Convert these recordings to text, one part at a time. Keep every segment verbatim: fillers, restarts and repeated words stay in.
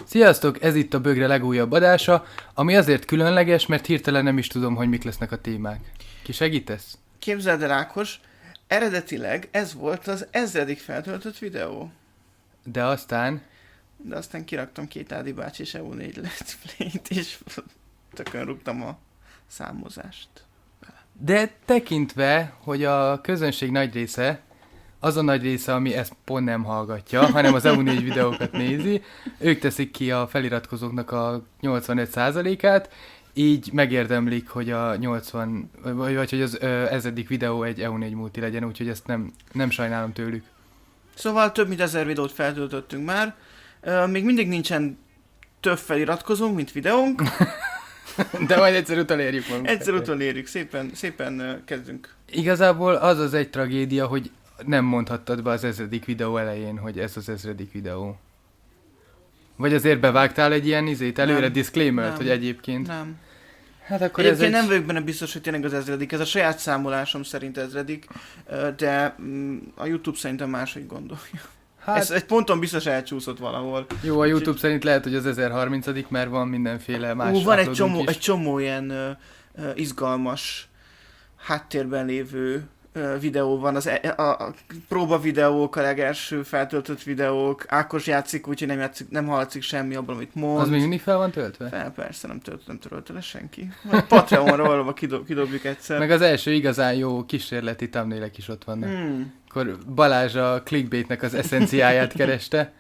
Sziasztok, ez itt a Bögre legújabb adása, ami azért különleges, mert hirtelen nem is tudom, hogy mik lesznek a témák. Ki segítesz? Képzeld el, Ákos, eredetileg ez volt az ezredik feltöltött videó. De aztán... De aztán kiraktam két Ádi bácsi és E U négy Let's Play-t, és tökön rúgtam a számozást. De tekintve, hogy a közönség nagy része, az a nagy része, ami ezt pont nem hallgatja, hanem az E U négy videókat nézi, ők teszik ki a feliratkozóknak a nyolcvanöt százalékát, így megérdemlik, hogy a nyolcvan, vagy, vagy hogy az ezredik videó egy E U négy multi legyen, úgyhogy ezt nem, nem sajnálom tőlük. Szóval több mint ezer videót feltöltöttünk már, még mindig nincsen több feliratkozónk, mint videónk. De majd egyszer utolérjük magunkat. Egyszer utolérjük, szépen, szépen kezdünk. Igazából az az egy tragédia, hogy nem mondhattad be az ezredik videó elején, hogy ez az ezredik videó. Vagy azért bevágtál egy ilyen izét előre, Nem, disclaimert, nem, hogy egyébként. Nem. Hát akkor Egyébként ez egy... nem vagyok benne biztos, hogy tényleg az ezredik. Ez a saját számolásom szerint ezredik, de a YouTube szerintem máshogy gondolja. Hát... Ez egy ponton biztos elcsúszott valahol. Jó, a YouTube Úgy... szerint lehet, hogy az ezerharmincadik, mert van mindenféle más. Ú, van egy csomó, egy csomó ilyen uh, uh, izgalmas háttérben lévő uh, videó van. Az, e- a, a próba videók, a legelső feltöltött videók. Ákos játszik, úgyhogy nem, játszik, nem hallatszik semmi abban, amit mond. Az még mindig fel van töltve? Fel, persze, nem töltött, nem törölte le senki. Vagy Patreonra kidob, kidobjuk egyszer. Meg az első igazán jó kísérleti thumbnailek is ott vannak. Hmm. Akkor Balázs a clickbaitnek az eszenciáját kereste.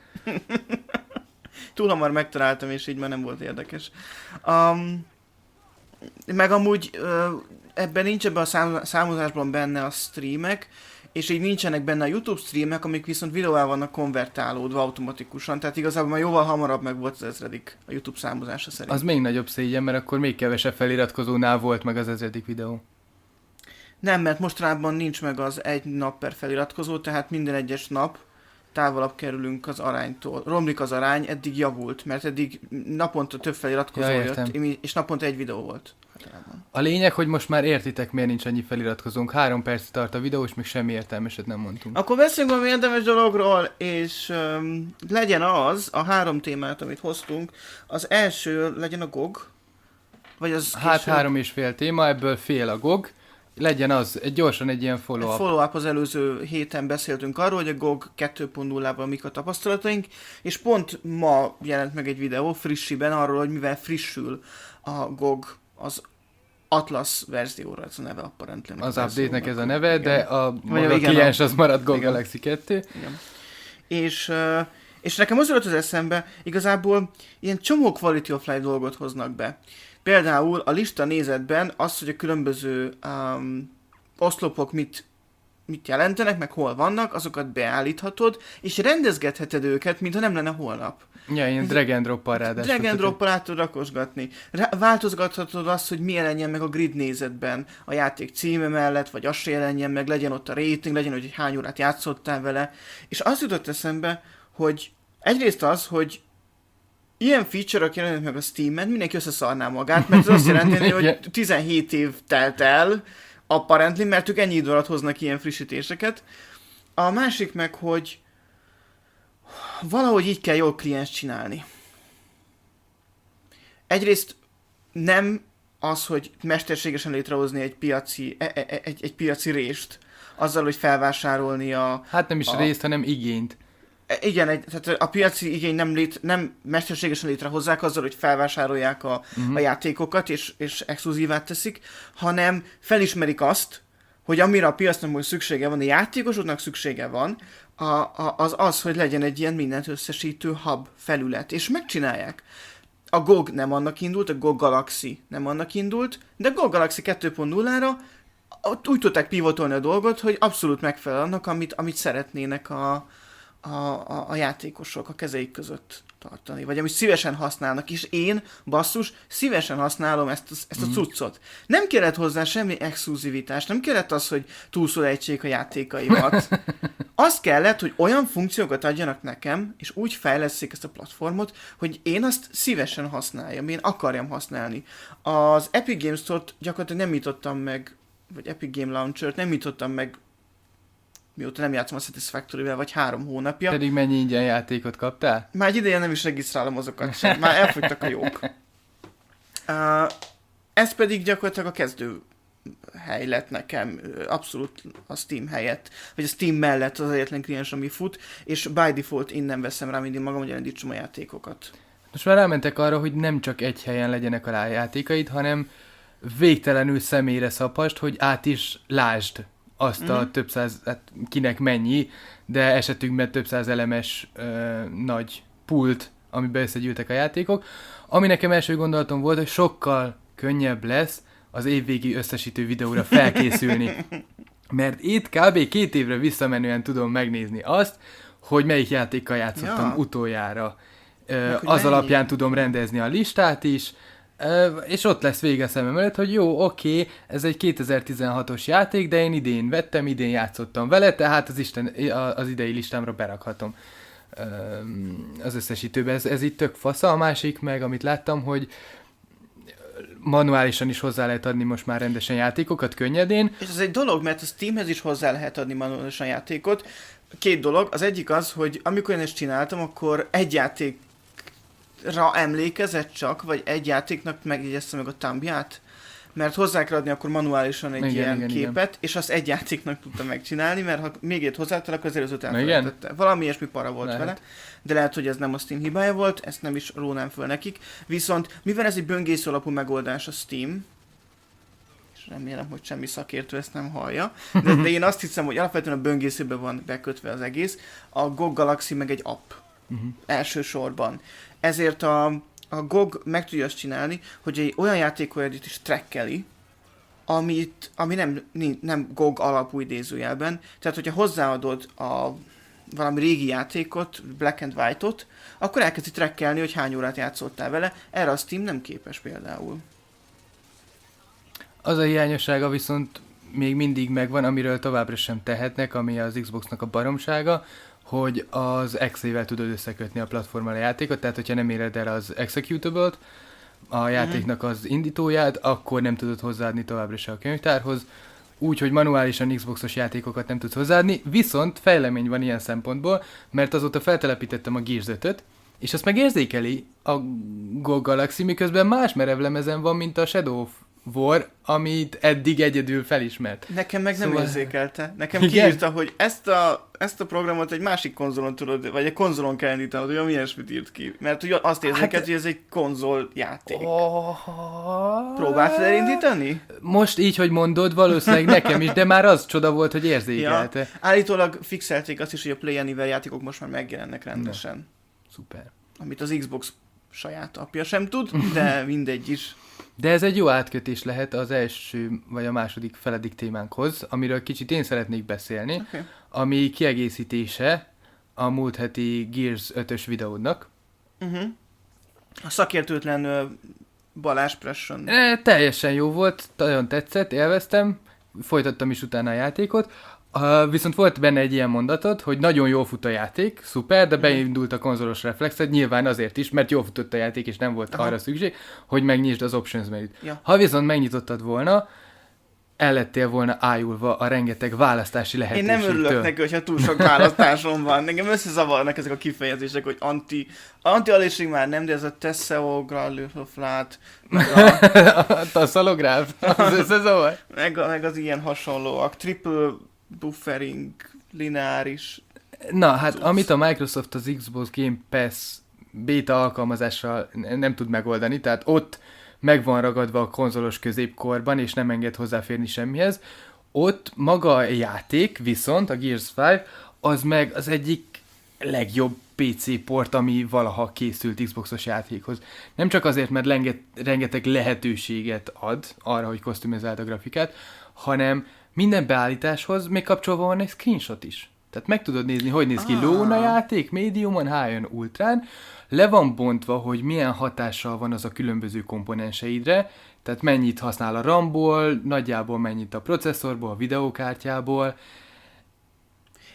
Túl hamar megtaláltam, és így már nem volt érdekes. Um, meg amúgy uh, ebben nincs ebben a szám, számozásban benne a streamek, és így nincsenek benne a YouTube streamek, amik viszont videóval vannak konvertálódva automatikusan, tehát igazából már jóval hamarabb meg volt az ezredik a YouTube számozása szerint. Az még nagyobb szégyen, mert akkor még kevesebb feliratkozónál volt meg az ezredik videó. Nem, mert mostanában nincs meg az egy nap per feliratkozó, tehát minden egyes nap távolabb kerülünk az aránytól. Romlik az arány, eddig javult, mert eddig naponta több feliratkozó ja, jött, és naponta egy videó volt. Általában. A lényeg, hogy most már értitek, miért nincs annyi feliratkozónk. Három perc tart a videó, és még semmi értelmeset nem mondtunk. Akkor beszéljünk valami érdemes dologról, és um, legyen az, a három témát, amit hoztunk, az első legyen a gé o gé, vagy az Hát később... három és fél téma, ebből fél a gé o gé. Legyen az, egy gyorsan egy ilyen follow-up. Egy follow-up, az előző héten beszéltünk arról, hogy a gé o gé kettő pont nullában mik a tapasztalataink, és pont ma jelent meg egy videó frissiben arról, hogy mivel frissül a gé o gé az Atlas verzióra, ez a neve apparently. Az update-nek ez a neve, igen. De a maga igen, kliens a... az marad gé o gé igen. Galaxy kettő. Igen. És, és nekem az jutott az eszembe, igazából ilyen csomó quality of life dolgot hoznak be. Például a lista nézetben az, hogy a különböző um, oszlopok mit, mit jelentenek, meg hol vannak, azokat beállíthatod, és rendezgetheted őket, mintha nem lenne holnap. Ja, ilyen drag and drop-pal ráadásul. Drag and drop-pal át tudod rakosgatni. Rá- változgathatod azt, hogy mi jelenjen meg a grid nézetben a játék címe mellett, vagy az se jelenjen meg, legyen ott a rating, legyen, hogy hány órát játszottál vele. És azt jutott eszembe, hogy egyrészt az, hogy ilyen feature-ok jelennek meg a Steam-en, mindenki összeszarná magát, mert ez azt jelenti, hogy tizenhét év telt el, apparently, mert ők ennyi idő alatt hoznak ilyen frissítéseket. A másik meg, hogy valahogy így kell jól kliens csinálni. Egyrészt nem az, hogy mesterségesen létrehozni egy piaci, egy, egy, egy piaci rést, azzal, hogy felvásárolni a... Hát nem is a, részt, hanem igényt. Igen, egy, tehát a piaci igény nem, lét, nem mesterségesen létrehozzák azzal, hogy felvásárolják a, uh-huh. a játékokat, és, és exkluzívát teszik, hanem felismerik azt, hogy amire a piacnak most szüksége van, a játékosoknak szüksége van, a, a, az az, hogy legyen egy ilyen mindent összesítő hub felület, és megcsinálják. A gé o gé nem annak indult, a gé o gé Galaxy nem annak indult, de a gé o gé Galaxy kettő pont nullára úgy tudták pivotolni a dolgot, hogy abszolút megfelel annak, amit, amit szeretnének a A, a, a játékosok a kezeik között tartani, vagy amit szívesen használnak, és én, basszus, szívesen használom ezt, ezt a cuccot. Nem kellett hozzá semmi exkluzivitást, nem kellett az, hogy túlszul ejtsék a játékaimat. Az kellett, hogy olyan funkciókat adjanak nekem, és úgy fejlesszék ezt a platformot, hogy én azt szívesen használjam, én akarjam használni. Az Epic Games Store-t gyakorlatilag nem nyitottam meg, vagy Epic Game Launcher-t nem nyitottam meg mióta nem játszom a Satisfactory-vel, vagy három hónapja. Pedig mennyi ingyen játékot kaptál? Már egy ideje nem is regisztrálom azokat sem, már elfogytak a jók. Uh, ez pedig gyakorlatilag a kezdő hely lett nekem, abszolút a Steam helyett, vagy a Steam mellett az egyetlen kliens, ami fut, és by default innen veszem rá mindig magam, hogy elindítsam a játékokat. Most már rámentek arra, hogy nem csak egy helyen legyenek a játékaid, hanem végtelenül személyre szapast, hogy át is lásd azt mm-hmm. a több száz, hát kinek mennyi, de esetünkben több száz elemes ö, nagy pult, amiben összegyűltek a játékok. Ami nekem első gondolatom volt, hogy sokkal könnyebb lesz az évvégi összesítő videóra felkészülni. Mert itt kb. Két évre visszamenően tudom megnézni azt, hogy melyik játékkal játszottam ja. utoljára. Meg, az mennyi? Alapján tudom rendezni a listát is, és ott lesz vége szemem előtt, hogy jó, oké, ez egy kétezer-tizenhatos játék, de én idén vettem, idén játszottam vele, tehát az, Isten, az idei listámra berakhatom az összesítőbe. Ez, ez így tök fasza. A másik meg, amit láttam, hogy manuálisan is hozzá lehet adni most már rendesen játékokat, könnyedén. És ez egy dolog, mert a Steamhez is hozzá lehet adni manuálisan játékot. Két dolog. Az egyik az, hogy amikor én ezt csináltam, akkor egy játékra emlékezett csak, vagy egy játéknak megjegyezte meg a thumbját, mert hozzá kell adni akkor manuálisan egy igen, ilyen igen, képet, igen. és azt egy játéknak tudta megcsinálni, mert ha még egy hozzáadta, akkor az előzőt elfelejtette. Valami ilyesmi para volt lehet. vele, de lehet, hogy ez nem a Steam hibája volt, ezt nem is rónám föl nekik. Viszont mivel ez egy böngésző alapú megoldás a Steam, és remélem, hogy semmi szakértő ezt nem hallja, de, de én azt hiszem, hogy alapvetően a böngészőben van bekötve az egész, a gé o gé Galaxy meg egy app uh-huh. elsősorban. Ezért a A gé o gé meg tudja azt csinálni, hogy egy olyan játékolyadit is trackeli, amit, ami nem, nem gé o gé alapú idézőjelben. Tehát, hogyha hozzáadod a valami régi játékot, Black and White-ot, akkor elkezdi trackelni, hogy hány órát játszottál vele. Erre a Steam nem képes például. Az a hiányossága viszont még mindig megvan, amiről továbbra sem tehetnek, ami az Xboxnak a baromsága, hogy az exe-vel tudod összekötni a platformmal a játékot, tehát hogyha nem éred el az executable-t, a játéknak az indítóját, akkor nem tudod hozzáadni továbbra se a könyvtárhoz, úgyhogy manuálisan Xboxos játékokat nem tudsz hozzáadni, viszont fejlemény van ilyen szempontból, mert azóta feltelepítettem a Gears ötöt, és azt meg érzékeli a gé o gé Galaxy, miközben más merevlemezen van, mint a Shadow of War, amit eddig egyedül felismert. Nekem meg szóval... nem érzékelte. Nekem kiírta, hogy ezt a, ezt a programot egy másik konzolon tudod, vagy egy konzolon kell indítanod, hogy ami ilyesmit írt ki. Mert ugye azt érzékelt, hát... hogy ez egy konzol játék. Oh... Próbáltad elindítani? Most így, hogy mondod, valószínűleg nekem is, de már az csoda volt, hogy érzékelte. Ja. Állítólag fixelték azt is, hogy a Play Anywhere játékok most már megjelennek rendesen. No. Szuper. Amit az Xbox saját apja sem tud, de mindegy is. De ez egy jó átkötés lehet az első vagy a második feledik témánkhoz, amiről kicsit én szeretnék beszélni, okay. ami kiegészítése a múlt heti Gears ötös videódnak. Uh-huh. A szakértőtlen uh, Balázs Presson. E, teljesen jó volt, nagyon tetszett, élveztem, folytattam is utána a játékot. Uh, viszont volt benne egy ilyen mondatod, hogy nagyon jól fut a játék, szuper, de beindult a konzolos reflexed, nyilván azért is, mert jól futott a játék, és nem volt Aha. arra szükség, hogy megnyisd az options menüt. Ja. Ha viszont megnyitottad volna, el lettél volna ájulva a rengeteg választási lehetőségtől. Én nem örülök neki, hogyha túl sok választásom van. Nekem összezavarnak ezek a kifejezések, hogy anti... Anti-alésig már nem, de ez a tesseograflát, meg a... a tasszalográf, az összezavar? meg, a, meg az ilyen hasonlóak. Triple buffering, lineáris. Na, hát cucc. Amit a Microsoft az Xbox Game Pass beta alkalmazással nem tud megoldani, tehát ott meg van ragadva a konzolos középkorban, és nem enged hozzáférni semmihez. Ott maga a játék, viszont a Gears öt, az meg az egyik legjobb pé cé port, ami valaha készült Xboxos játékhoz. Nem csak azért, mert lenget, rengeteg lehetőséget ad arra, hogy kosztumizáld a grafikát, hanem minden beállításhoz még kapcsolva van egy screenshot is. Tehát meg tudod nézni, hogy néz ki ah. low-n a játék, médiumon, high-on, ultrán. Le van bontva, hogy milyen hatással van az a különböző komponenseidre, tehát mennyit használ a RAM-ból, nagyjából mennyit a processzorból, a videókártyából.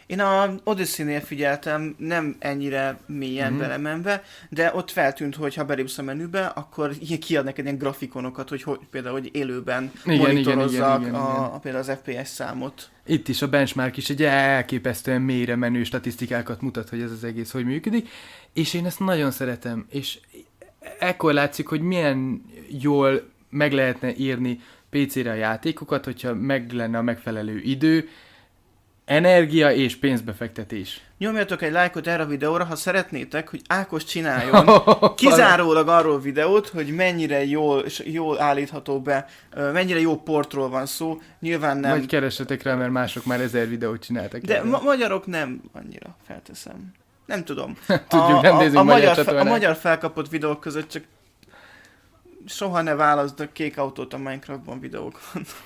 Én a Odyssey-nél figyeltem, nem ennyire mélyen mm-hmm. belemenve, de ott feltűnt, hogy ha belépsz a menübe, akkor kiad neked ilyen grafikonokat, hogy, hogy például hogy élőben igen, monitorozzak igen, igen, a, igen. A, például az ef pé es számot. Itt is a benchmark is egy elképesztően mélyre menő statisztikákat mutat, hogy ez az egész hogy működik, és én ezt nagyon szeretem, és ekkor látszik, hogy milyen jól meg lehetne írni pé cére a játékokat, hogyha meg lenne a megfelelő idő, energia és pénzbefektetés. Nyomjatok egy lájkot erre a videóra, ha szeretnétek, hogy Ákos csináljon kizárólag arról videót, hogy mennyire jól, és jól állítható be, mennyire jó portról van szó. Nyilván nem. Vagy keressetek rá, mert mások már ezer videót csináltak. De ma- magyarok nem annyira, felteszem. Nem tudom. Tudjuk, a, nem a, nézünk a, magyar magyar fe, a magyar felkapott videók között csak soha ne válaszd kék autót a Minecraftban videók vannak.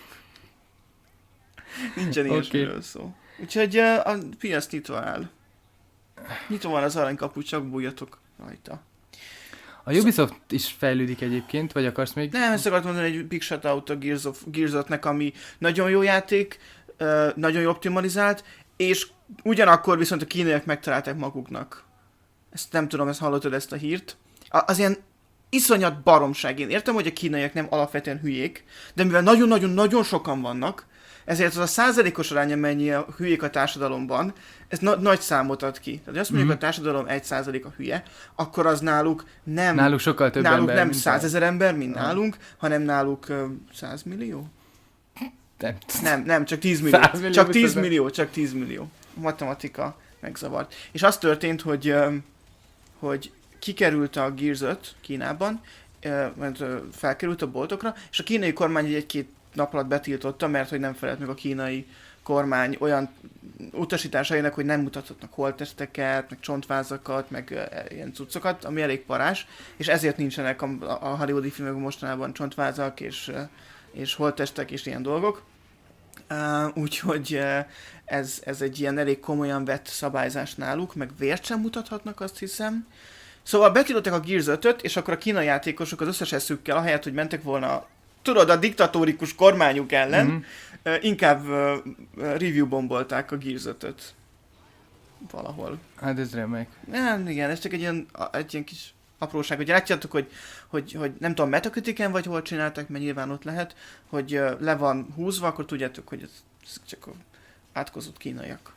Nincsen ilyesmiről okay. szó. Úgyhogy uh, a piac nyitva áll. Nyitva van az aranykapu, csak bújjatok rajta. A Ubisoft Szó... is fejlődik egyébként, vagy akarsz még? Nem, ezt akartam mondani egy big shout-out a Gears of, Gears-nek, ami nagyon jó játék, uh, nagyon jó optimalizált, és ugyanakkor viszont a kínaiak megtalálták maguknak. Ezt nem tudom, ezt hallottad ezt a hírt. A, az ilyen iszonyat baromság. Én értem, hogy a kínaiak nem alapvetően hülyék, de mivel nagyon-nagyon-nagyon sokan vannak, ezért az a százalékos aránya, mennyi a hülyék a társadalomban, ez na- nagy számot ad ki. Tehát, ha azt mondjuk, mm-hmm. a társadalom egy százalék a hülye, akkor az náluk nem... Náluk sokkal több náluk ember. nem százezer ember, mint ah. nálunk, hanem náluk uh, száz millió? Nem. Nem, nem, csak tíz millió. millió csak tíz millió, csak tíz millió. A matematika megzavart. És az történt, hogy, uh, hogy kikerült a Gears öt Kínában, uh, mert uh, felkerült a boltokra, és a kínai kormány egy-két nap alatt betiltotta, mert hogy nem felelt meg a kínai kormány olyan utasításainak, hogy nem mutathatnak holttesteket, meg csontvázakat, meg uh, ilyen cuccokat, ami elég parás, és ezért nincsenek a, a hollywoodi filmekben mostanában csontvázak, és, uh, és holttestek, és ilyen dolgok. Uh, úgyhogy uh, ez, ez egy ilyen elég komolyan vett szabályzás náluk, meg vért sem mutathatnak, azt hiszem. Szóval betiltották a Gears ötöt, és akkor a kínai játékosok az összes eszükkel, ahelyett, hogy mentek volna tudod, a diktatórikus kormányuk ellen, mm-hmm. uh, inkább uh, review bombolták a Gears ötöt. Valahol. Hát ez remek. Ja, igen, ez csak egy ilyen, egy ilyen kis apróság, hogy látjátok, hogy, hogy, hogy nem tudom, Metacritiken vagy hol csinálták, mert nyilván ott lehet, hogy uh, le van húzva, akkor tudjátok, hogy ez, ez csak a átkozott kínaiak.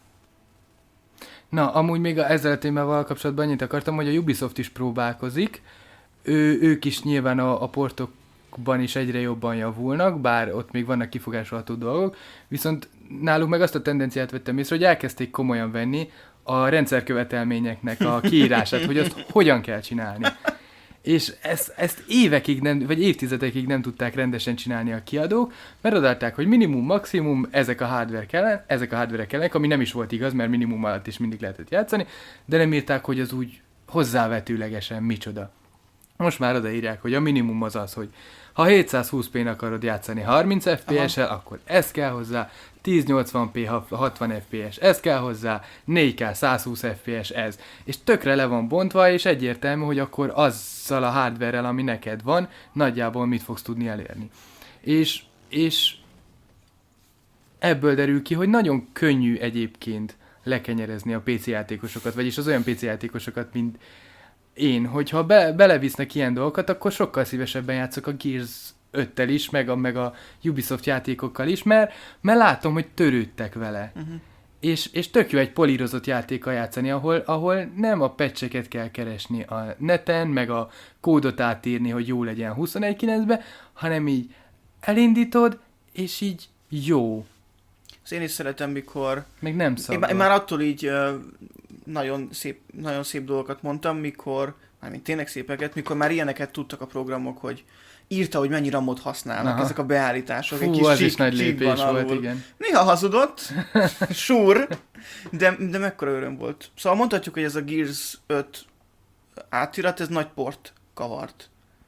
Na, amúgy még a, ezzel a témával kapcsolatban annyit akartam, hogy a Ubisoft is próbálkozik. Ő, ők is nyilván a, a portokban is egyre jobban javulnak, bár ott még vannak kifogásolható dolgok, viszont náluk meg azt a tendenciát vettem észre, hogy elkezdték komolyan venni a rendszerkövetelményeknek a kiírását, hogy azt hogyan kell csinálni. És ezt, ezt évekig, nem, vagy évtizedekig nem tudták rendesen csinálni a kiadók, mert odaadták, hogy minimum, maximum, ezek a hardware kellen, ezek a hardware kellenek, ami nem is volt igaz, mert minimum alatt is mindig lehetett játszani, de nem írták, hogy az úgy hozzávetőlegesen micsoda. Most már odaírják, hogy a minimum az az, hogy ha hétszázhúsz pén akarod játszani harminc ef pé es-el, akkor ez kell hozzá, ezernyolcvan pé hatvan ef pé es, ez kell hozzá, négy ká százhúsz ef pé es ez. És tökre le van bontva, és egyértelmű, hogy akkor azzal a hardware-rel, ami neked van, nagyjából mit fogsz tudni elérni. És, és ebből derül ki, hogy nagyon könnyű egyébként lekenyerezni a pé cé játékosokat, vagyis az olyan pé cé játékosokat, mint én, hogyha be, belevisznek ilyen dolgokat, akkor sokkal szívesebben játszok a Gears öttel is, meg a, meg a Ubisoft játékokkal is, mert, mert látom, hogy törődtek vele. Uh-huh. És, és tök jó egy polírozott játékkal játszani, ahol, ahol nem a patcheket kell keresni a neten, meg a kódot átírni, hogy jó legyen huszonegy kilencbe, hanem így elindítod, és így jó. Azt én is szeretem, mikor... Meg nem szabad. Én, én már attól így uh, nagyon, szép, nagyon szép dolgokat mondtam, mikor, mármint tényleg szépeket, mikor már ilyeneket tudtak a programok, hogy írta, hogy mennyi ramot használnak. Aha. Ezek a beállítások. Fú, egy kis az csík, is nagy lépés volt, igen. Néha hazudott, sure, de, de mekkora öröm volt. Szóval mondhatjuk, hogy ez a Gears öt átirat, ez nagy port kavart.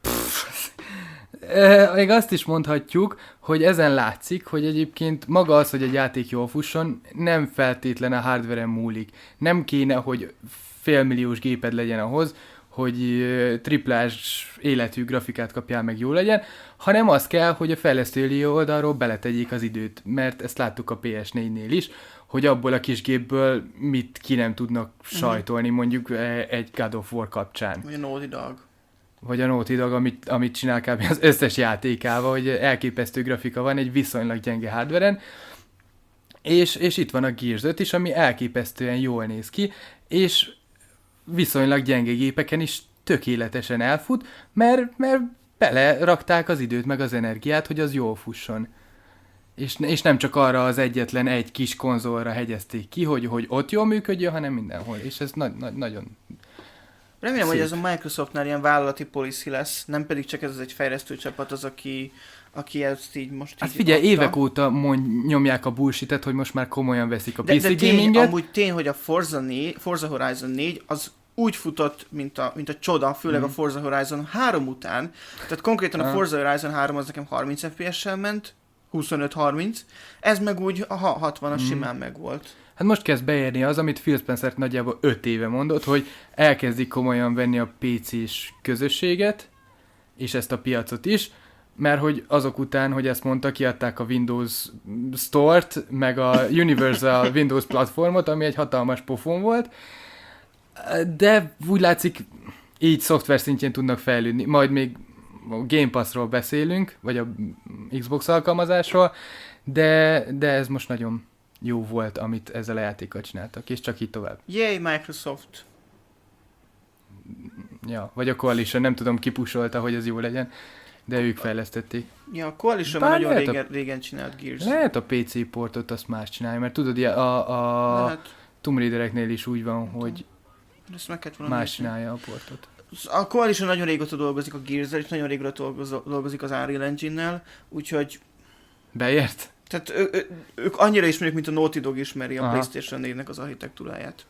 E, még azt is mondhatjuk, hogy ezen látszik, hogy egyébként maga az, hogy egy játék jól fusson, nem feltétlen a hardware-en múlik. Nem kéne, hogy félmilliós géped legyen ahhoz, hogy triplás életű grafikát kapjál meg jól legyen, hanem az kell, hogy a fejlesztői oldalról beletegyék az időt, mert ezt láttuk a pé es négynél is, hogy abból a kis gépből mit ki nem tudnak sajtolni, mondjuk egy God of War kapcsán. Vagy a Naughty Dog. Vagy a Naughty Dog, amit, amit csinál kb. Az összes játékával, hogy elképesztő grafika van egy viszonylag gyenge hardveren, és, és itt van a Gears öt is, ami elképesztően jól néz ki, és viszonylag gyenge gépeken is tökéletesen elfut, mert, mert belerakták az időt meg az energiát, hogy az jól fusson. És, és nem csak arra az egyetlen egy kis konzolra hegyezték ki, hogy, hogy ott jól működjön, hanem mindenhol. És ez na, na, nagyon Remélem, szép. hogy ez a Microsoftnál ilyen vállalati policy lesz, nem pedig csak ez az egy fejlesztő csapat az, aki, aki ezt így most Hát így figyelj, adta. évek óta mond, nyomják a bullshit-et, hogy most már komolyan veszik a de, pé cé de tény, gaminget. amúgy tény, hogy a Forza, négy, Forza Horizon négy az úgy futott, mint a, mint a csoda, főleg mm. a Forza Horizon három után. Tehát konkrétan a Forza Horizon három az nekem harminc ef pé es-sel ment, huszonöt harminc, ez meg úgy a hatvanas mm. simán meg volt. Hát most kezd beérni az, amit Phil Spencer nagyjából öt éve mondott, hogy elkezdik komolyan venni a pé cés közösséget, és ezt a piacot is, mert hogy azok után, hogy ezt mondta, kiadták a Windows Store-t, meg a Universal Windows platformot, ami egy hatalmas pofon volt, de úgy látszik, így szoftver szintjén tudnak fejlődni. Majd még a Game Pass-ról beszélünk, vagy a Xbox alkalmazásról, de, de ez most nagyon jó volt, amit ezzel a játékkal csináltak, és csak így tovább. Yay, Microsoft! Ja, vagy a Coalition, nem tudom, ki pusolta, hogy ez jó legyen, de ők fejlesztették. Ja, a Coalition Bár nagyon lehet régen, a- régen csinált Gears. Lehet a pé cé portot azt más csinálja, mert tudod, ilyen a, a Lehet, Tomb Raidereknél is úgy van, hogy ezt meg kellett volna más nézni. csinálja a portot. A Coalition nagyon régóta dolgozik a Gears-el, és nagyon régóta dolgoz- dolgozik az Unreal Engine-nel, úgyhogy Beért? tehát ő, ő, ők annyira ismerik, mint a Naughty Dog ismeri a Aha. PlayStation négynek az architektúráját.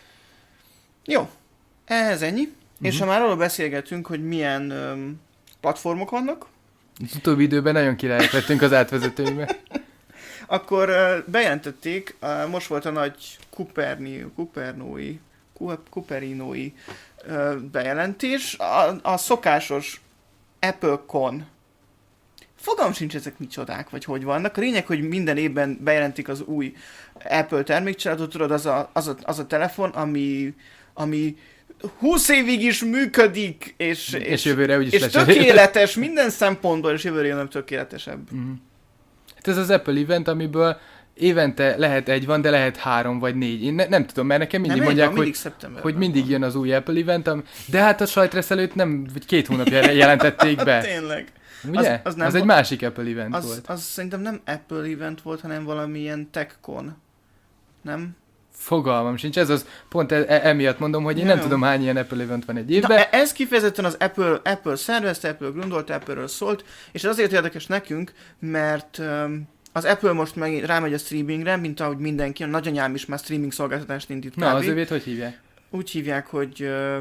Jó, ehhez ennyi. Uh-huh. És Mhm. ha már arról beszélgetünk, hogy milyen um, platformok vannak, Az utóbbi időben nagyon királyok lettünk az átvezetőibe. akkor uh, bejelentették, uh, most volt a nagy Cuperni, Cupernói, Cu- Cuperinói uh, bejelentés, a, a szokásos AppleCon. Fogalmam sincs, ezek micsodák, vagy hogy vannak. A lényeg, hogy minden évben bejelentik az új Apple termékcsaládot, tudod, az a, az a, az a telefon, ami, ami húsz évig is működik, és, És, és, és jövőre úgyis és lecserélik. tökéletes minden szempontból, és jövőre jön tökéletesebb. Mhm. Hát ez az Apple event, amiből évente lehet egy van, de lehet három vagy négy. Én ne, nem tudom, mert nekem mindig Nem, mondják, van, hogy, mindig szeptemberben hogy mindig van. jön az új Apple event, am- de hát a sajtreszt előtt nem, vagy két hónapja jelentették be. Tényleg. Ugye? Az- Az, az az, nem az egy volt- másik Apple event Az, volt. az szerintem nem Apple event volt, hanem valamilyen TechCon. Nem? Fogalmam sincs, ez az, pont e- e- emiatt mondom, hogy én Ja, nem jó. tudom hány ilyen Apple event van egy Na, évben. e- ez kifejezetten az Apple, Apple szervezte, Apple gondolt, Apple-ről szólt, és ez azért érdekes nekünk, mert um, az Apple most meg rámegy a streamingre, mint ahogy mindenki, a nagyanyám is már streaming szolgáltatást indít Na, kb. az övét hogy hívják? Úgy hívják, hogy... Uh,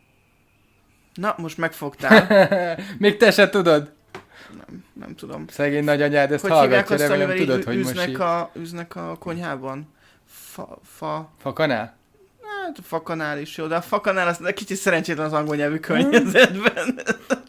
na, most megfogtál. Még te se tudod? nem, nem tudom. Szegény nagyanyád ezt Hogy hívják hallgatja, azt, remélem amivel tudod, így hogy most üznek hív. a, üznek a konyhában? Fa, fa, Fakanál? hát a fakanál is jó, de a fakanál az kicsit szerencsétlen az angol nyelvű környezetben.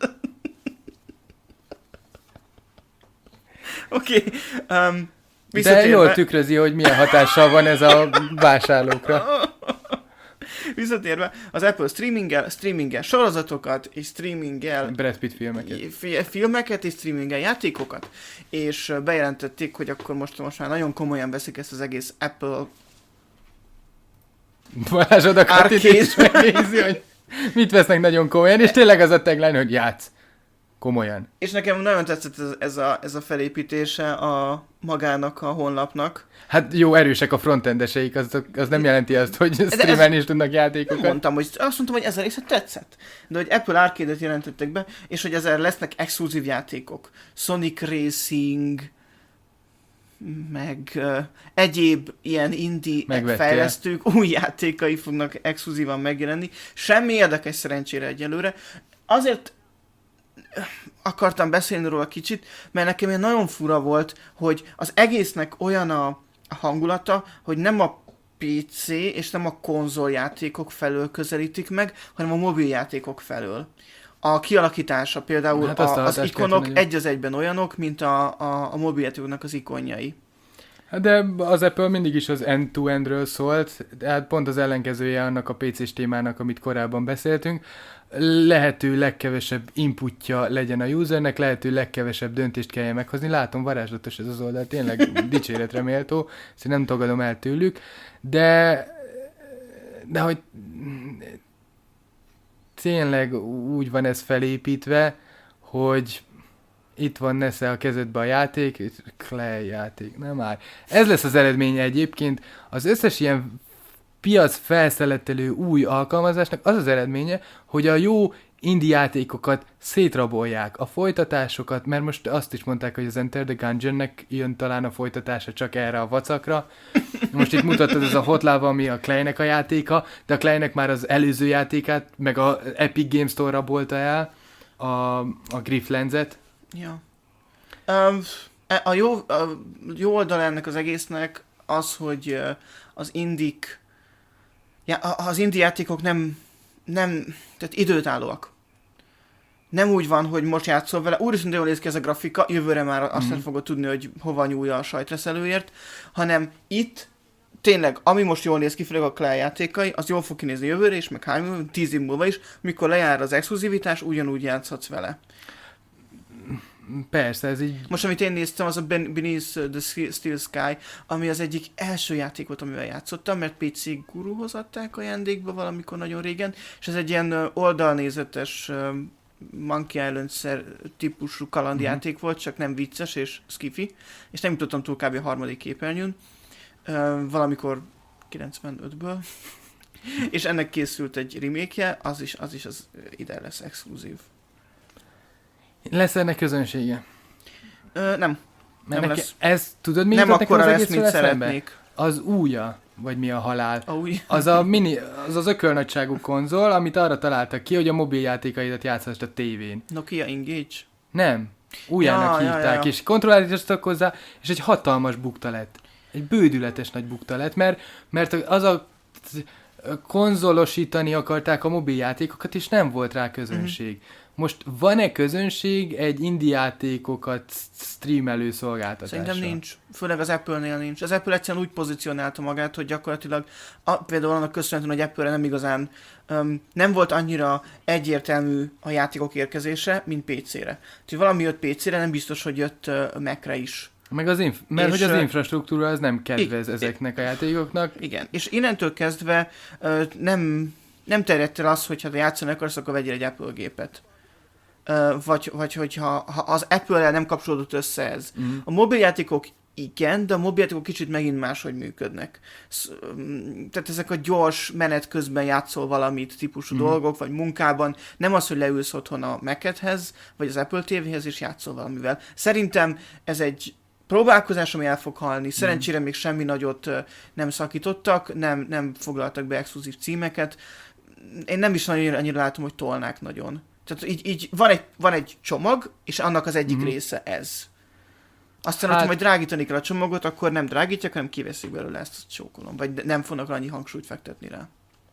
Oké, okay, um, De jól tükrözi, hogy milyen hatással van ez a vásárlókra. Visszatérve, az Apple streaminggel, streaminggel sorozatokat, és streaminggel Brad Pitt filmeket. fi- filmeket, és streaminggel játékokat, és ö, bejelentették, hogy akkor most, most már nagyon komolyan veszik ezt az egész Apple Balázs oda kattint, Arcade. és megnézi, hogy mit vesznek nagyon komolyan, és tényleg az a tagline, hogy játsz. Komolyan. És nekem nagyon tetszett ez, ez, a, ez a felépítése a magának a honlapnak. Hát jó, erősek a frontendeseik, az, az nem jelenti azt, hogy streamelni is tudnak Nem játékokat. mondtam, hogy azt mondtam, hogy ez a része tetszett. De hogy Apple Arcade-et jelentettek be, és hogy ezzel lesznek exkluzív játékok. Sonic Racing, meg uh, egyéb ilyen indie Megvettél. fejlesztők új játékai fognak exkluzívan megjelenni. Semmi érdekes szerencsére egyelőre. Azért akartam beszélni róla kicsit, mert nekem ilyen nagyon fura volt, hogy az egésznek olyan a, a hangulata, hogy nem a pé cé és nem a konzoljátékok felől közelítik meg, hanem a mobiljátékok felől. A kialakítása például Hát a, az ikonok egy az egyben olyanok, mint a, a, a mobiljátékoknak az ikonjai. De az Apple mindig is az end-to-endről szólt, tehát pont az ellenkezője annak a pé cés témának, amit korábban beszéltünk. Lehető legkevesebb inputja legyen a usernek, lehető legkevesebb döntést kelljen meghozni. Látom, varázslatos ez az oldal, tényleg dicséretre méltó, ezt nem tagadom el tőlük, de, de hogy tényleg úgy van ez felépítve, hogy itt van nesze a kezedbe a játék, és Clay játék, nem már. Ez lesz az eredménye egyébként. Az összes ilyen piac felszeletelő új alkalmazásnak az az eredménye, hogy a jó indie játékokat szétrabolják, a folytatásokat, mert most azt is mondták, hogy az Enter the Gungeon-nek jön talán a folytatása csak erre a vacakra. Most itt mutattad, ez a Hot Lava, ami a Clay-nek a játéka, de a Clay-nek már az előző játékát, meg a Epic Games Store rabolta el, a, a Grifflands-et. Ja. Um, a, jó, a jó oldal ennek az egésznek az, hogy az indik, ja, az indie játékok nem, nem, tehát időtállóak. Nem úgy van, hogy most játszol vele, úristen, de jól néz ki ez a grafika, jövőre már azt mm-hmm. nem fogod tudni, hogy hova nyúlja a sajtreszelőért, hanem itt tényleg, ami most jól néz ki, főleg a Clay játékai, az jól fog kinézni jövőre is, meg hány, tíz év múlva is, mikor lejár az exkluzivitás, ugyanúgy játszhatsz vele. Persze, ez így... Most, amit én néztem, az a Beneath the Steel Sky, ami az egyik első játék volt, amivel játszottam, mert pé cé Guruhoz adták ajándékba valamikor nagyon régen, és ez egy ilyen oldalnézetes Monkey Island típusú kalandjáték uh-huh. volt, csak nem vicces és skifi, és nem jutottam túl kb. A harmadik képernyőn, valamikor kilencvenötből, és ennek készült egy remake-je, az is az, is az ide lesz exkluzív. Lesz ennek közönsége? Ö, nem. Mert nem neki, lesz. Ez, tudod, mi nem jutott akkora az lesz, mint szeretnék. Az újja, vagy mi a halál. A új. Az a mini, az az ökölnagyságú konzol, amit arra találtak ki, hogy a mobiljátékaidat játszhassd a tévén. Nokia Engage? Nem. Újjának ja, hívták, ja, ja. És kontrollert is adtak hozzá, és egy hatalmas bukta lett. Egy bődületes nagy bukta lett, mert, mert az a konzolosítani akarták a mobiljátékokat, és nem volt rá közönség. Uh-huh. Most van-e közönség egy indie játékokat streamelő szolgáltatásra? Szerintem nincs. Főleg az Apple-nél nincs. Az Apple egyszerűen úgy pozícionálta magát, hogy gyakorlatilag a, például annak köszönhetően, hogy Apple-re nem igazán um, nem volt annyira egyértelmű a játékok érkezése, mint pé cére. Tehát valami jött pé cére, nem biztos, hogy jött uh, Mac-re is. Meg az inf- mert és hogy az infrastruktúra az nem kedvez I- ezeknek a játékoknak. Igen, és innentől kezdve uh, nem, nem terjedt el az, hogy ha játszani akarsz, akkor vegyél egy Apple gépet. Uh, vagy, vagy hogyha ha az Apple-el nem kapcsolódott össze ez. Mm. A mobiljátékok igen, de a mobiljátékok kicsit megint máshogy működnek. Sz, tehát ezek a gyors menet közben játszol valamit típusú mm. dolgok, vagy munkában, nem az, hogy leülsz otthon a Mac-edhez, vagy az Apple té véhez, és játszol valamivel. Szerintem ez egy próbálkozás, ami el fog halni. Szerencsére mm. még semmi nagyot nem szakítottak, nem, nem foglaltak be exkluzív címeket. Én nem is nagyon annyira látom, hogy tolnák nagyon. Tehát így, így van, egy, van egy csomag, és annak az egyik mm-hmm. része ez. Aztán, hát... hogyha majd drágítani kell a csomagot, akkor nem drágítják, hanem kiveszik belőle ezt a csókolom. Vagy nem fognak annyi hangsúlyt fektetni rá.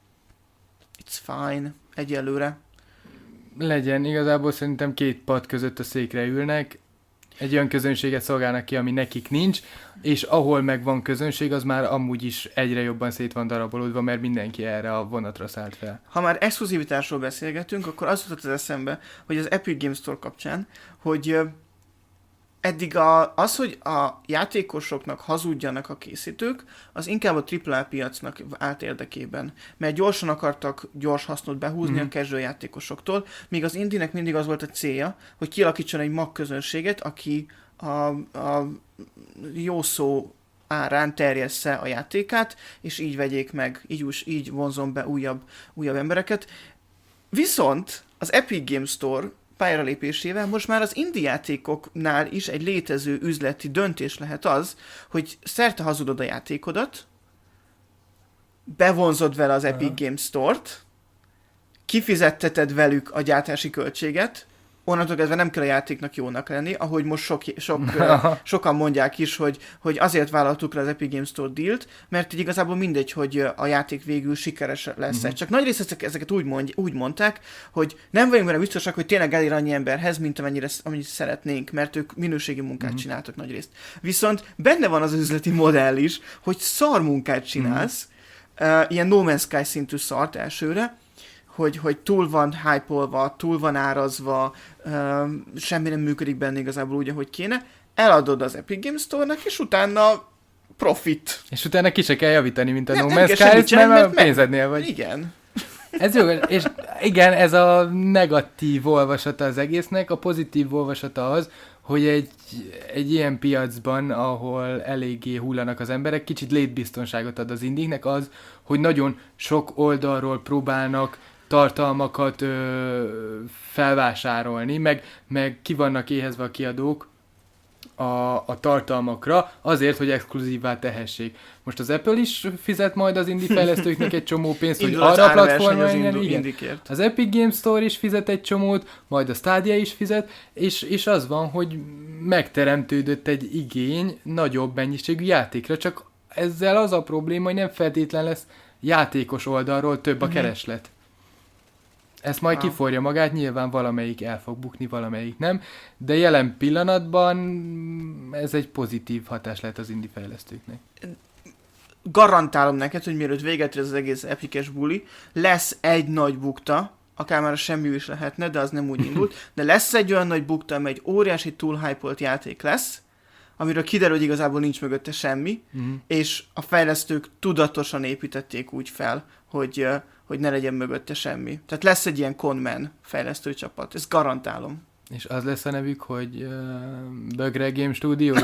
It's fine. Egyelőre. Legyen. Igazából szerintem két pad között a székre ülnek. Egy olyan közönséget szolgálnak ki, ami nekik nincs, és ahol megvan közönség, az már amúgy is egyre jobban szét van darabolódva, mert mindenki erre a vonatra szállt fel. Ha már exkluzivitásról beszélgetünk, akkor az jutott az eszembe, hogy az Epic Games Store kapcsán, hogy eddig a, az, hogy a játékosoknak hazudjanak a készítők, az inkább a á á á piacnak állt érdekében. Mert gyorsan akartak gyors hasznot behúzni mm-hmm. a casual játékosoktól, míg az indinek mindig az volt a célja, hogy kialakítson egy mag közönséget, aki a, a jó szó árán terjessze a játékát, és így vegyék meg, így, úgy, így vonzon be újabb, újabb embereket. Viszont az Epic Games Store pályára lépésével most már az indie játékoknál is egy létező üzleti döntés lehet az, hogy szerte hazudod a játékodat, bevonzod vele az Epic Games Store-t, kifizetteted velük a gyártási költséget, onnantól kezdve nem kell a játéknak jónak lenni, ahogy most sok, sok, sokan mondják is, hogy, hogy azért vállaltuk le az Epic Games Store dealt, mert így igazából mindegy, hogy a játék végül sikeres lesz. Uh-huh. Csak nagy részt ezeket úgy, mond, úgy mondták, hogy nem vagyunk benne biztosak, hogy tényleg elér annyi emberhez, mint amennyire, amennyire szeretnénk, mert ők minőségi munkát uh-huh. csináltak nagy részt. Viszont benne van az üzleti modell is, hogy szar munkát csinálsz, uh-huh. uh, ilyen No Man's Sky szintű szart elsőre, hogy, hogy túl van hype-olva, túl van árazva, um, semmi nem működik benne igazából úgy, ahogy kéne, eladod az Epic Games Store-nak, és utána profit. És utána ki se kell javítani, mint a nem, No Man's Sky, mert, mert a pénzednél vagy. Igen. Ez jó, és igen, ez a negatív olvasata az egésznek, a pozitív olvasata az, hogy egy, egy ilyen piacban, ahol eléggé hullanak az emberek, kicsit létbiztonságot ad az indiknek az, hogy nagyon sok oldalról próbálnak tartalmakat ö, felvásárolni, meg, meg ki vannak éhezve a kiadók a, a tartalmakra, azért, hogy exkluzívvá tehessék. Most az Apple is fizet majd az indie fejlesztőknek egy csomó pénzt, hogy arra a platformra igen, igen. Az Epic Games Store is fizet egy csomót, majd a Stadia is fizet, és, és az van, hogy megteremtődött egy igény nagyobb mennyiségű játékra, csak ezzel az a probléma, hogy nem feltétlen lesz játékos oldalról több a kereslet. Ezt majd wow. kiforja magát, nyilván valamelyik el fog bukni, valamelyik nem, de jelen pillanatban ez egy pozitív hatás lehet az indie fejlesztőknek. Garantálom neked, hogy mielőtt véget ér az egész epikes buli, lesz egy nagy bukta, akár már a semmi is lehetne, de az nem úgy indult, de lesz egy olyan nagy bukta, amely egy óriási túlhypolt játék lesz, amiről kiderül, hogy igazából nincs mögötte semmi, uh-huh. és a fejlesztők tudatosan építették úgy fel, hogy, hogy ne legyen mögötte semmi. Tehát lesz egy ilyen Conman fejlesztőcsapat, ezt garantálom. És az lesz a nevük, hogy uh, Bögre Game Studios?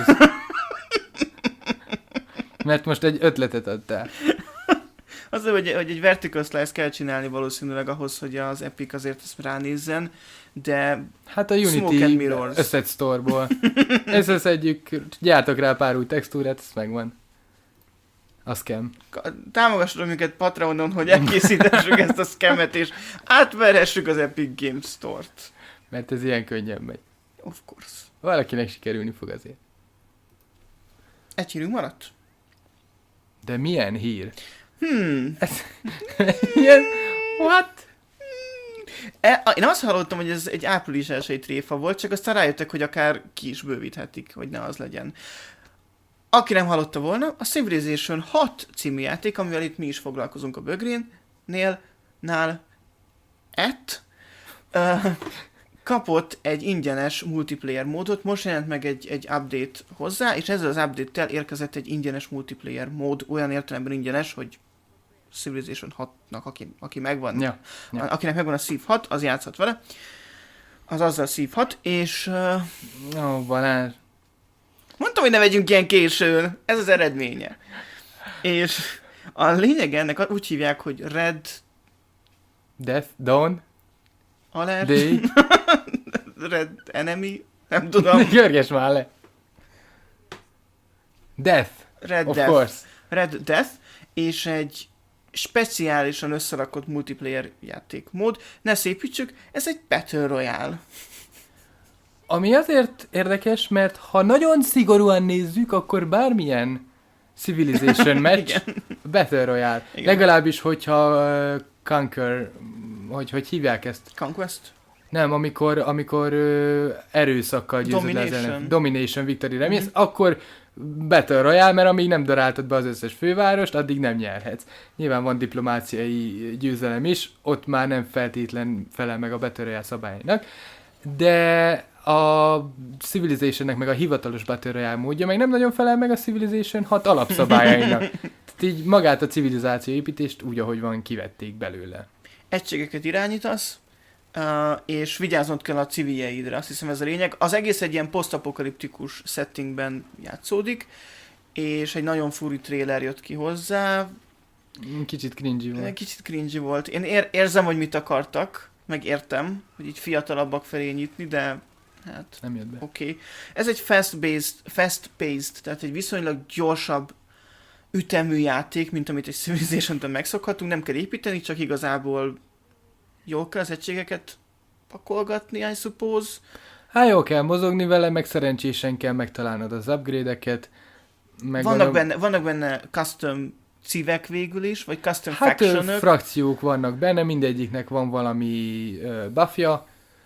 Mert most egy ötletet adtál. Az, hogy, hogy egy vertical slice kell csinálni valószínűleg ahhoz, hogy az Epic azért ezt ránézzen, de hát a Unity Asset Store-ból összeszedjük, gyártok rá pár új textúrát, ez megvan. A scam. Támogassuk minket Patreonon, hogy elkészítessük ezt a scamet, és átverhessük az Epic Games Store-t. Mert ez ilyen könnyen megy. Of course. Valakinek sikerülni fog azért. Egy hírünk maradt? De milyen hír? Hmm. Ez, ilyen, what? E, én azt hallottam, hogy ez egy április elsői tréfa volt, csak aztán rájöttek, hogy akár ki is bővíthetik, hogy ne az legyen. Aki nem hallotta volna, a Civilization hat című játék, amivel itt mi is foglalkozunk a Bögrénnél, nál, ett, uh, kapott egy ingyenes multiplayer módot, most jelent meg egy, egy update hozzá, és ezzel az update-tel érkezett egy ingyenes multiplayer mód, olyan értelemben ingyenes, hogy Civilization hatnak, aki, aki megvan, ja, ja. akinek megvan a Civ hat, az játszhat vele, az azzal Civ hat, és... Uh, Ó, Balázs. Mondtam, hogy ne vegyünk ilyen későn, ez az eredménye. És a lényeg ennek úgy hívják, hogy Red... Death, Dawn, Alert, Day, Red Enemy, nem tudom. Görges már le. Death, Red of Death. course. Red Death, és egy speciálisan összerakott multiplayer játékmód. Ne szépítsük, ez egy Battle Royale. Ami azért érdekes, mert ha nagyon szigorúan nézzük, akkor bármilyen Civilization match Battle Royale. Igen. Legalábbis, hogyha uh, Conquer, hogy, hogy hívják ezt? Conquest? Nem, amikor, amikor uh, erőszakkal győzöd le az ellen. Domination, Victory, Remész, mm-hmm. akkor Battle Royale, mert amíg nem daráltad be az összes fővárost, addig nem nyerhetsz. Nyilván van diplomáciai győzelem is, ott már nem feltétlen felel meg a Battle Royale szabályainak, de a Civilizationnek meg a hivatalos Battle Royale módja meg nem nagyon felel meg a Civilization hat alapszabályainak. Tehát így magát a civilizáció építést úgy, ahogy van, kivették belőle. Egységeket irányítasz, uh, és vigyáznod kell a civiljeidre, azt hiszem ez a lényeg. Az egész egy ilyen posztapokaliptikus settingben játszódik, és egy nagyon furi trailer jött ki hozzá. Kicsit cringy volt. Kicsit cringy volt. Én ér- érzem, hogy mit akartak, meg értem, hogy így fiatalabbak felé nyitni, de hát nem jött be. Oké. Okay. Ez egy fast-paced, fast-paced, tehát egy viszonylag gyorsabb ütemű játék, mint amit egy Civilization-től megszokhatunk, nem kell építeni, csak igazából jól kell az egységeket pakolgatni, I suppose. Hát jó, kell mozogni vele, meg szerencsésen kell megtalálnod az upgrade-eket. Meg Vannak, vannak, benne, vannak benne custom cívek végül is, vagy custom hát ö, factionok. frakciók vannak benne, mindegyiknek van valami ö, buffja,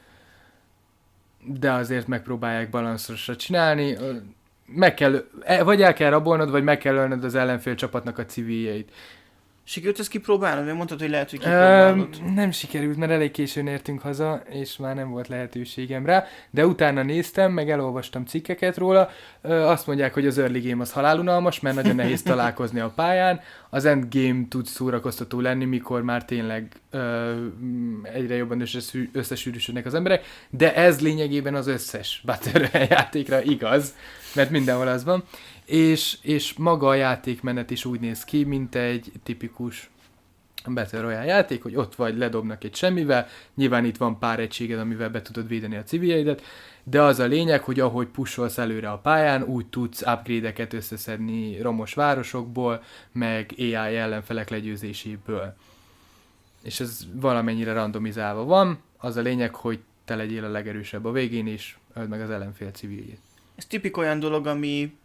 de azért megpróbálják balanszosra csinálni. Meg kell, vagy el kell rabolnod, vagy meg kell ölnöd az ellenfél csapatnak a civiljeit. Sikerült ezt kipróbálnod? Mert mondtad, hogy lehet, hogy kipróbálod. Um, nem sikerült, mert elég későn értünk haza, és már nem volt lehetőségem rá, de utána néztem, meg elolvastam cikkeket róla, uh, azt mondják, hogy az early game az halálunalmas, mert nagyon nehéz találkozni a pályán, az endgame tud szórakoztató lenni, mikor már tényleg uh, egyre jobban összesű, összesűrűsödnek az emberek, de ez lényegében az összes Battle Royale játékra igaz, mert mindenhol az van. És, és maga a játékmenet is úgy néz ki, mint egy tipikus Battle Royale játék, hogy ott vagy, ledobnak egy semmivel, nyilván itt van pár egységed, amivel be tudod védeni a civiljeidet, de az a lényeg, hogy ahogy pusolsz előre a pályán, úgy tudsz upgrade-eket összeszedni romos városokból, meg á i ellenfelek legyőzéséből. És ez valamennyire randomizálva van, az a lényeg, hogy te legyél a legerősebb a végén, és öld meg az ellenfél civiljét. Ez tipik olyan dolog, ami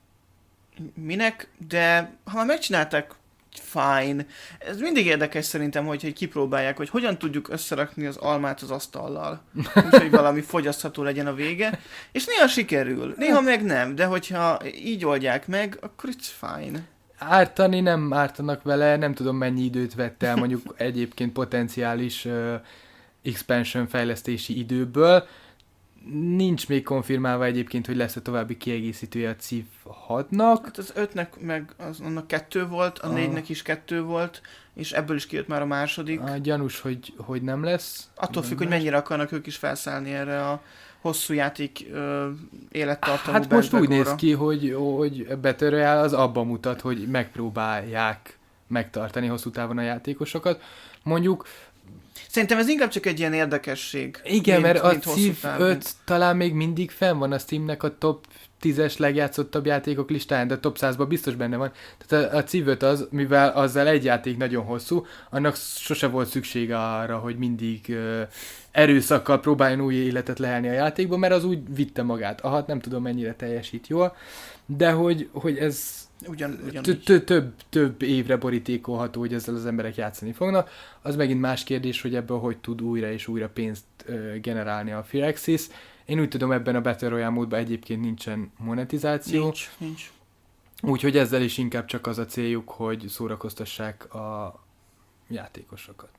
minek, de ha már megcsinálták, fine. Ez mindig érdekes szerintem, hogy, hogy kipróbálják, hogy hogyan tudjuk összerakni az almát az asztallal. Úgyhogy valami fogyasztható legyen a vége. És néha sikerül, néha meg nem, de hogyha így oldják meg, akkor it's fine. Ártani nem ártanak vele, nem tudom mennyi időt vett el mondjuk egyébként potenciális uh, expansion fejlesztési időből. Nincs még konfirmálva egyébként, hogy lesz a további kiegészítője a Civ hatnak. Hát az ötnek meg az, annak kettő volt, a ah. négynek is kettő volt, és ebből is kijött már a második. A gyanús, hogy, hogy nem lesz. Attól függ, hogy mennyire akarnak ők is felszállni erre a hosszú játék ö, élettartamú Hát most úgy benchmarkra. néz ki, hogy, hogy Battle Royale az abban mutat, hogy megpróbálják megtartani hosszú távon a játékosokat. Mondjuk Szerintem ez inkább csak egy ilyen érdekesség. igen, mint, mert a mint Civ öt talán még mindig fenn van a Steamnek a top tízes legjátszottabb játékok listáján, de a top százban biztos benne van. Tehát a, a Civ öt az, mivel azzal egy játék nagyon hosszú, annak sose volt szüksége arra, hogy mindig uh, erőszakkal próbáljon új életet lehelni a játékba, mert az úgy vitte magát. A hat nem tudom mennyire teljesít jól, de hogy, hogy ez Ugyan, több, több évre borítékolható, hogy ezzel az emberek játszani fognak. Az megint más kérdés, hogy ebből hogy tud újra és újra pénzt uh, generálni a Firaxis. Én úgy tudom, ebben a Battle Royale módban egyébként nincsen monetizáció. Nincs, nincs. Úgyhogy ezzel is inkább csak az a céljuk, hogy szórakoztassák a játékosokat.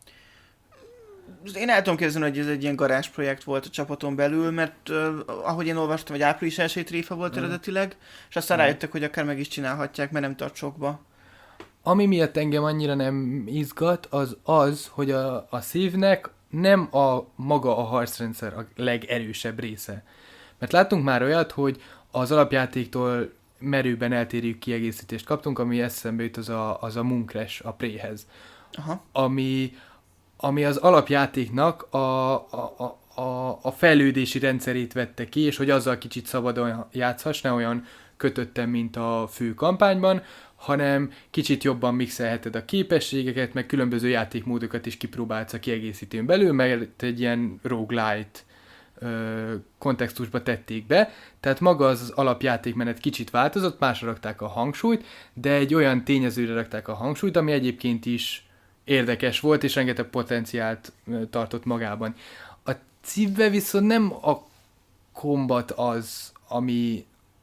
Én el tudom képzelni, hogy ez egy ilyen garázsprojekt volt a csapaton belül, mert uh, ahogy én olvastam, hogy április első tréfa volt mm. eredetileg, és aztán mm. rájöttek, hogy akár meg is csinálhatják, mert nem tart sokba. Ami miatt engem annyira nem izgat, az az, hogy a, a szívnek nem a maga a harcrendszer a legerősebb része. Mert láttunk már olyat, hogy az alapjátéktól merőben eltérő kiegészítést kaptunk, ami eszembe jut az a, az a Mooncrash a Préhez. Aha. Ami, ami az alapjátéknak a, a, a, a fejlődési rendszerét vette ki, és hogy azzal kicsit szabadon játszhass, ne olyan kötöttem, mint a fő kampányban, hanem kicsit jobban mixelheted a képességeket, meg különböző játékmódokat is kipróbálsz a kiegészítőn belül, mert egy ilyen roguelite ö, kontextusba tették be, tehát maga az alapjátékmenet kicsit változott, másra rakták a hangsúlyt, de egy olyan tényezőre rakták a hangsúlyt, ami egyébként is érdekes volt, és rengeteg potenciált ö, tartott magában. A Civbe viszont nem a kombat az, ami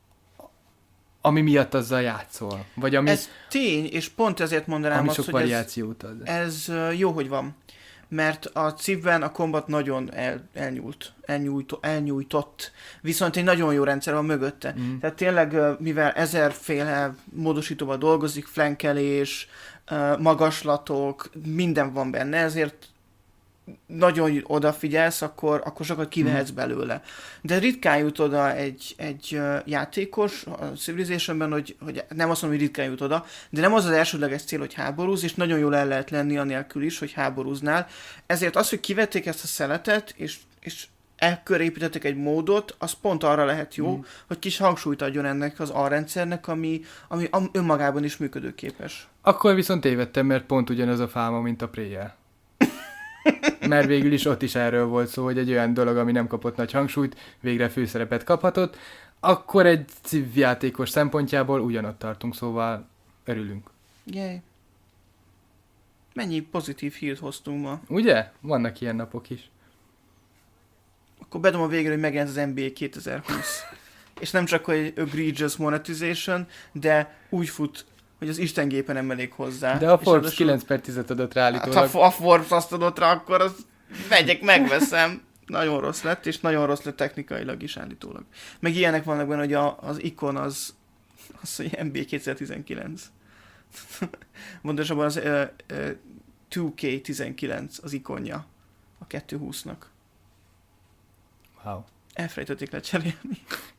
ami miatt azzal játszol. Vagy ami, ez tény, és pont ezért mondanám ami azt, sok hogy variációt ad. ez, ez jó, hogy van. Mert a Civben a kombat nagyon el, elnyúlt, elnyújt, elnyújtott, viszont egy nagyon jó rendszer van mögötte. Mm. Tehát tényleg, mivel ezerféle módosítóval dolgozik, flankelés, magaslatok, minden van benne, ezért nagyon odafigyelsz, akkor, akkor sokat kivehetsz mm. belőle. De ritkán jut oda egy, egy játékos a Civilizationben, hogy, hogy nem azt mondom, hogy ritkán jut oda, de nem az az elsődleges cél, hogy háborúz, és nagyon jól el lehet lenni anélkül is, hogy háborúznál. Ezért az, hogy kivették ezt a szeletet, és, és ekkor építettek egy módot, az pont arra lehet jó, mm. hogy kis hangsúlyt adjon ennek az alrendszernek, ami, ami önmagában is működőképes. Akkor viszont tévedtem, mert pont ugyanaz a fáma, mint a Prey-jel. mert végül is ott is erről volt szó, hogy egy olyan dolog, ami nem kapott nagy hangsúlyt, végre főszerepet kaphatott, akkor egy szívjátékos szempontjából ugyanott tartunk, szóval örülünk. Yay. Mennyi pozitív hírt hoztunk ma. Ugye? Vannak ilyen napok is. Akkor bedom a végre, hogy megjelent az en bé á kétezer-húsz. És nem csak egy egregious monetization, de úgy fut, hogy az istengépen nem elég hozzá. De a És Forbes az kilenc per tízet adott rá Hát, állítólag. ha a Forbes azt adott rá, akkor az megyek, megveszem. Nagyon rossz lett, és nagyon rossz lett technikailag is állítólag. Meg ilyenek vannak benne, hogy a, az ikon az, az hogy en bé á kétezer-tizenkilenc. Pontosabban az uh, uh, kettő ká tizenkilenc az ikonja a kettőszázhúsznak. Wow. Elfelejtették lecserélni.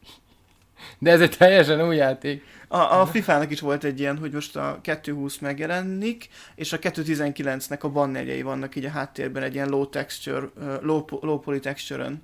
De ez egy teljesen új játék. A, a fifának is volt egy ilyen, hogy most a kettőszázhúsz megjelenik, és a kettőszáztizenkilencnek a bannerjei vannak így a háttérben egy ilyen low texture, uh, low, low poly texture-ön.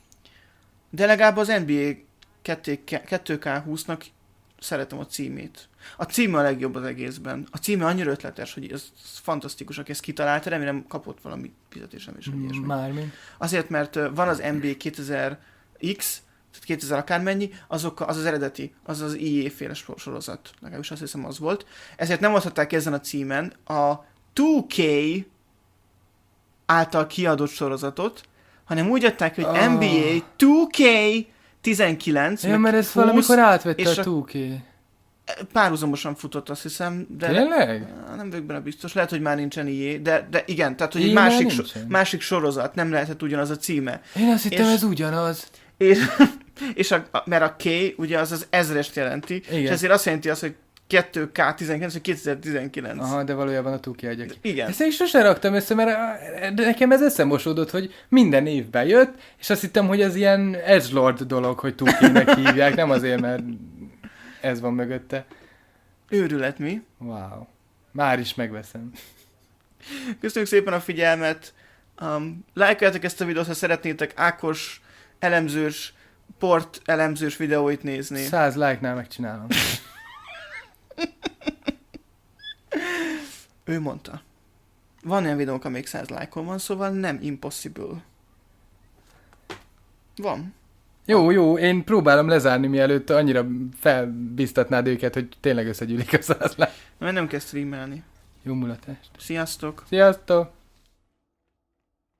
De legalább az en bé á kettő ká húsznak szeretem a címét. A címe a legjobb az egészben. A címe annyira ötletes, hogy ez, ez fantasztikus, aki ezt kitalálta, remélem kapott valami fizetésem is. Mármint. Azért, mert uh, van az en bé á kétezer X, tehát kétezer akármennyi, azok, az az eredeti, az az i á-féle sorozat, legalábbis azt hiszem az volt. Ezért nem adhatták ezen a címen a kettő ká által kiadott sorozatot, hanem úgy adták, hogy oh. en bé á kettő ká tizenkilenc, ja, mert ez valamikor átvette a a kettő ká. Párhuzamosan futott, azt hiszem, de Tényleg? nem vagyok benne biztos, lehet, hogy már nincsen i á, de, de igen, tehát, hogy egy I másik, már so, másik sorozat, nem lehetett ugyanaz a címe. Én azt hittem, És- ez ugyanaz. És, és a, a, mert a K ugye az az ezrest jelenti, Igen. és ezért azt jelenti az, hogy kettő ká tizenkilenc, vagy kétezer-tizenkilenc. Aha, de valójában a kettő ká adja ki. Igen. Ezt én sose raktam össze, mert á, de nekem ez összemosódott, hogy minden évben jött, és azt hittem, hogy ez ilyen edgelord dolog, hogy kettő ká-nek hívják, nem azért, mert ez van mögötte. Őrület mi. Wow. Már is megveszem. Köszönjük szépen a figyelmet. Um, lájkoljátok ezt a videót, ha szeretnétek Ákos elemzős, port elemzős videóit nézni. Száz like-nál megcsinálom. Ő mondta. Van olyan videónk, amelyik száz lájkon van, szóval nem impossible. Van. Jó, jó, én próbálom lezárni, mielőtt annyira felbiztatnád őket, hogy tényleg összegyűlik a száz like. Mert nem kell streamelni. Jó mulatást. Sziasztok! Sziasztok!